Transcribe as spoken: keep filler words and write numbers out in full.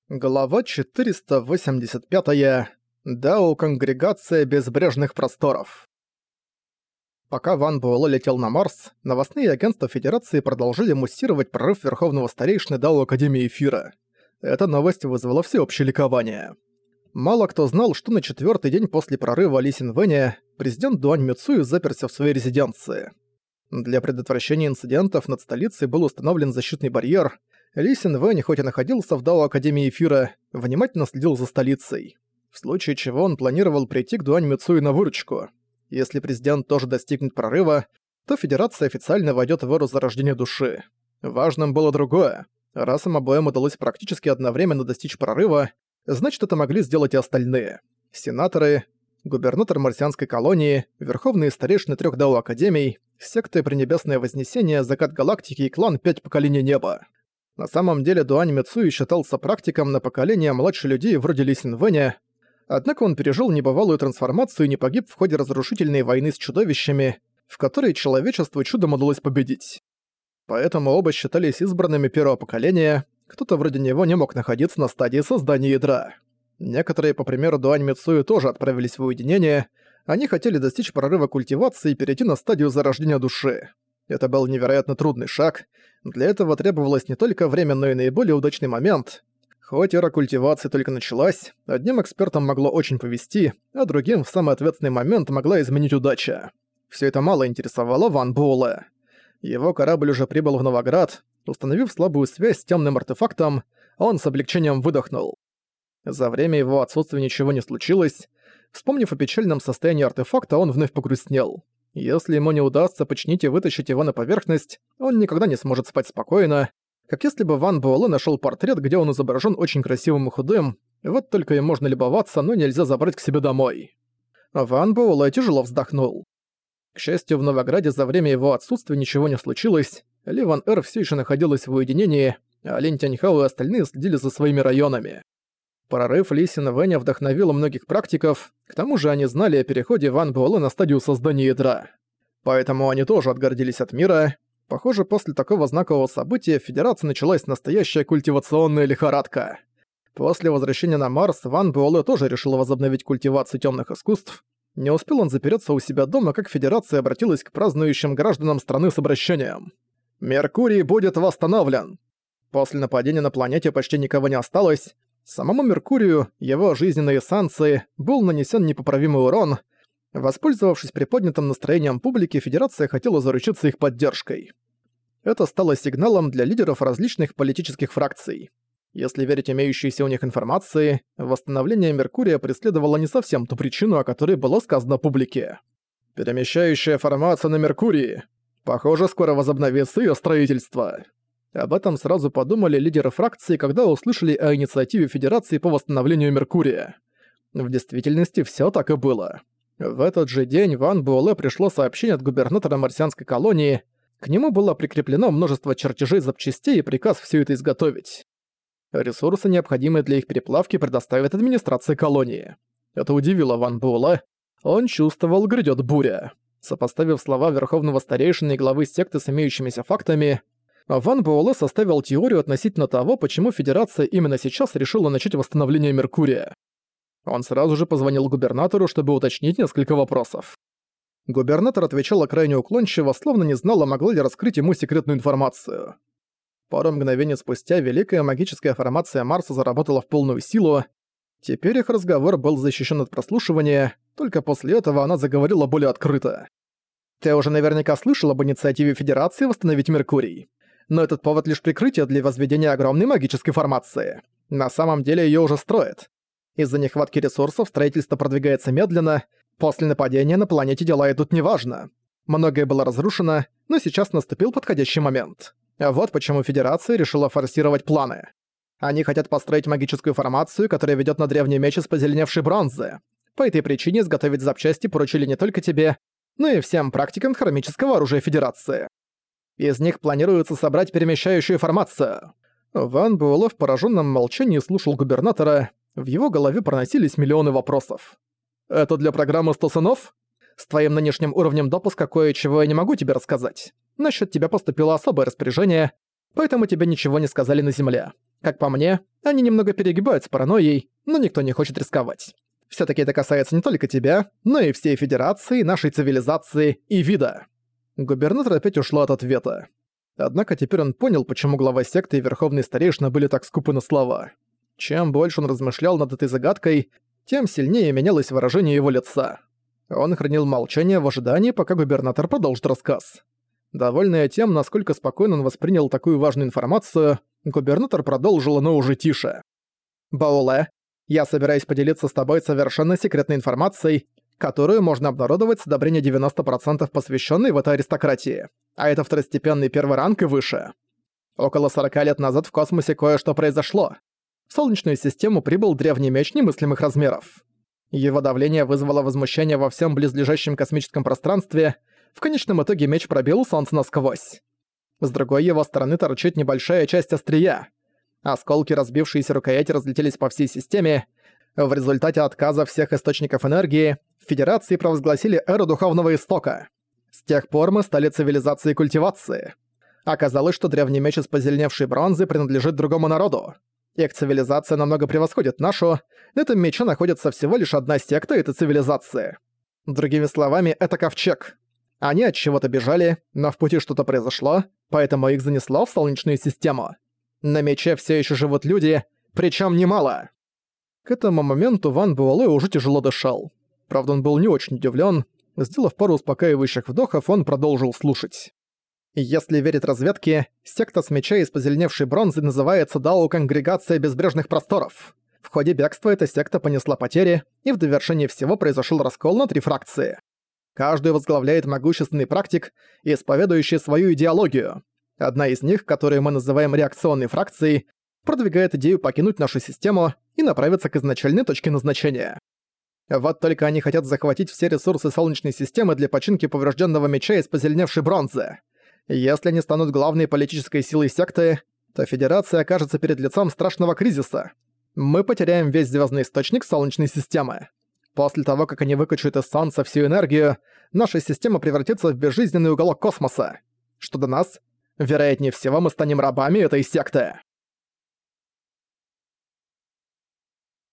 Глава четыреста восемьдесят пять. Дао Конгрегация Безбрежных Просторов. Пока Ван Буэлэ летел на Марс, новостные агентства Федерации продолжили муссировать прорыв Верховного Старейшины Дао Академии Эфира. Эта новость вызвала всеобщее ликование. Мало кто знал, что на четвертый день после прорыва Ли Синвэня президент Дуань Мицуи заперся в своей резиденции. Для предотвращения инцидентов над столицей был установлен защитный барьер. Ли Синвэнь, хоть и находился в Дао Академии Эфира, внимательно следил за столицей. В случае чего он планировал прийти к Дуань Мицуи на выручку. Если президент тоже достигнет прорыва, то Федерация официально войдет в эру зарождения души. Важным было другое. Раз им обоим удалось практически одновременно достичь прорыва, значит, это могли сделать и остальные. Сенаторы, губернатор марсианской колонии, верховные старейшины трех Дао Академий, секты Пренебесное Вознесение, Закат Галактики и клан Пять Поколений Неба. На самом деле Дуань Мицуи считался практиком на поколение младше людей вроде Ли Синвэня, однако он пережил небывалую трансформацию и не погиб в ходе разрушительной войны с чудовищами, в которой человечеству чудом удалось победить. Поэтому оба считались избранными первого поколения, кто-то вроде него не мог находиться на стадии создания ядра. Некоторые, по примеру Дуань Мицуи, тоже отправились в уединение, они хотели достичь прорыва культивации и перейти на стадию зарождения души. Это был невероятно трудный шаг. Для этого требовалось не только время, но и наиболее удачный момент. Хоть эра культивации только началась, одним экспертам могло очень повезти, а другим в самый ответственный момент могла изменить удача. Всё это мало интересовало Ван Буэлэ. Его корабль уже прибыл в Новоград. Установив слабую связь с тёмным артефактом, он с облегчением выдохнул. За время его отсутствия ничего не случилось. Вспомнив о печальном состоянии артефакта, он вновь погрустнел. Если ему не удастся починить и вытащить его на поверхность, он никогда не сможет спать спокойно, как если бы Ван Буэлэ нашёл портрет, где он изображен очень красивым и худым, вот только им можно любоваться, но нельзя забрать к себе домой. Ван Буэлэ тяжело вздохнул. К счастью, в Новограде за время его отсутствия ничего не случилось, Ли Ван Эр всё ещё находилась в уединении, а Линь Тяньхао и остальные следили за своими районами. Прорыв Ли Синвэня вдохновил многих практиков, к тому же они знали о переходе Ван Буэлэ на стадию создания ядра. Поэтому они тоже отгородились от мира. Похоже, после такого знакового события в Федерации началась настоящая культивационная лихорадка. После возвращения на Марс Ван Буэлэ тоже решил возобновить культивацию тёмных искусств. Не успел он запереться у себя дома, как Федерация обратилась к празднующим гражданам страны с обращением. «Меркурий будет восстановлен!» После нападения на планете почти никого не осталось. Самому Меркурию, его жизненной эссенции, был нанесен непоправимый урон. Воспользовавшись приподнятым настроением публики, Федерация хотела заручиться их поддержкой. Это стало сигналом для лидеров различных политических фракций. Если верить имеющейся у них информации, восстановление Меркурия преследовало не совсем ту причину, о которой было сказано публике. Перемещающая формация на Меркурии. Похоже, скоро возобновится её строительство. Об этом сразу подумали лидеры фракции, когда услышали о инициативе Федерации по восстановлению Меркурия. В действительности всё так и было. В этот же день Ван Буэлэ пришло сообщение от губернатора марсианской колонии. К нему было прикреплено множество чертежей запчастей и приказ всё это изготовить. Ресурсы, необходимые для их переплавки, предоставит администрация колонии. Это удивило Ван Буэлэ. Он чувствовал, грядёт буря. Сопоставив слова верховного старейшины и главы секты с имеющимися фактами, Ван Буэлэ составил теорию относительно того, почему Федерация именно сейчас решила начать восстановление Меркурия. Он сразу же позвонил губернатору, чтобы уточнить несколько вопросов. Губернатор отвечала крайне уклончиво, словно не знала, могла ли раскрыть ему секретную информацию. Пару мгновений спустя великая магическая формация Марса заработала в полную силу. Теперь их разговор был защищен от прослушивания, только после этого она заговорила более открыто. «Ты уже наверняка слышал об инициативе Федерации восстановить Меркурий. Но этот повод лишь прикрытие для возведения огромной магической формации. На самом деле её уже строят. Из-за нехватки ресурсов строительство продвигается медленно. После нападения на планете дела идут неважно. Многое было разрушено, но сейчас наступил подходящий момент. А вот почему Федерация решила форсировать планы. Они хотят построить магическую формацию, которая ведёт на древний меч из позеленевшей бронзы. По этой причине изготовить запчасти поручили не только тебе, но и всем практикам хромического оружия Федерации. Из них планируется собрать перемещающую формацию». Ван Буэлэ в пораженном молчании слушал губернатора. В его голове проносились миллионы вопросов. «Это для программы сто сынов? С твоим нынешним уровнем допуска кое-чего я не могу тебе рассказать. Насчёт тебя поступило особое распоряжение, поэтому тебе ничего не сказали на земле. Как по мне, они немного перегибают с паранойей, но никто не хочет рисковать. Всё-таки это касается не только тебя, но и всей Федерации, нашей цивилизации и вида». Губернатор опять ушла от ответа. Однако теперь он понял, почему глава секты и верховный старейшина были так скупы на слова. Чем больше он размышлял над этой загадкой, тем сильнее менялось выражение его лица. Он хранил молчание в ожидании, пока губернатор продолжит рассказ. Довольный тем, насколько спокойно он воспринял такую важную информацию, губернатор продолжил, но уже тише. «Бауле, я собираюсь поделиться с тобой совершенно секретной информацией, которую можно обнародовать с одобрения девяносто процентов посвященной в этой аристократии. А это второстепенный первый ранг и выше. Около сорока лет назад в космосе кое-что произошло. В Солнечную систему прибыл древний меч немыслимых размеров. Его давление вызвало возмущение во всем близлежащем космическом пространстве. В конечном итоге меч пробил Солнце насквозь. С другой его стороны торчит небольшая часть острия. Осколки разбившиеся рукояти разлетелись по всей системе. В результате отказа всех источников энергии в Федерации провозгласили эру Духовного Истока. С тех пор мы стали цивилизацией культивации. Оказалось, что древний меч из позеленевшей бронзы принадлежит другому народу. Их цивилизация намного превосходит нашу. На этом мече находится всего лишь одна секта этой цивилизации. Другими словами, это ковчег. Они от чего-то бежали, но в пути что-то произошло, поэтому их занесло в Солнечную систему. На мече все еще живут люди, причем немало. К этому моменту Ван Буэлэ уже тяжело дышал. Правда, он был не очень удивлен. Сделав пару успокаивающих вдохов, он продолжил слушать. Если верить разведке, секта с меча из позеленевшей бронзы называется Дао Конгрегация Безбрежных Просторов. В ходе бегства эта секта понесла потери, и в довершении всего произошел раскол на три фракции. Каждую возглавляет могущественный практик, исповедующий свою идеологию. Одна из них, которую мы называем реакционной фракцией, продвигает идею покинуть нашу систему и направиться к изначальной точке назначения. Вот только они хотят захватить все ресурсы Солнечной системы для починки поврежденного меча из позеленевшей бронзы. Если они станут главной политической силой секты, то Федерация окажется перед лицом страшного кризиса. Мы потеряем весь звездный источник Солнечной системы. После того, как они выкачают из Солнца всю энергию, наша система превратится в безжизненный уголок космоса. Что до нас, вероятнее всего, мы станем рабами этой секты.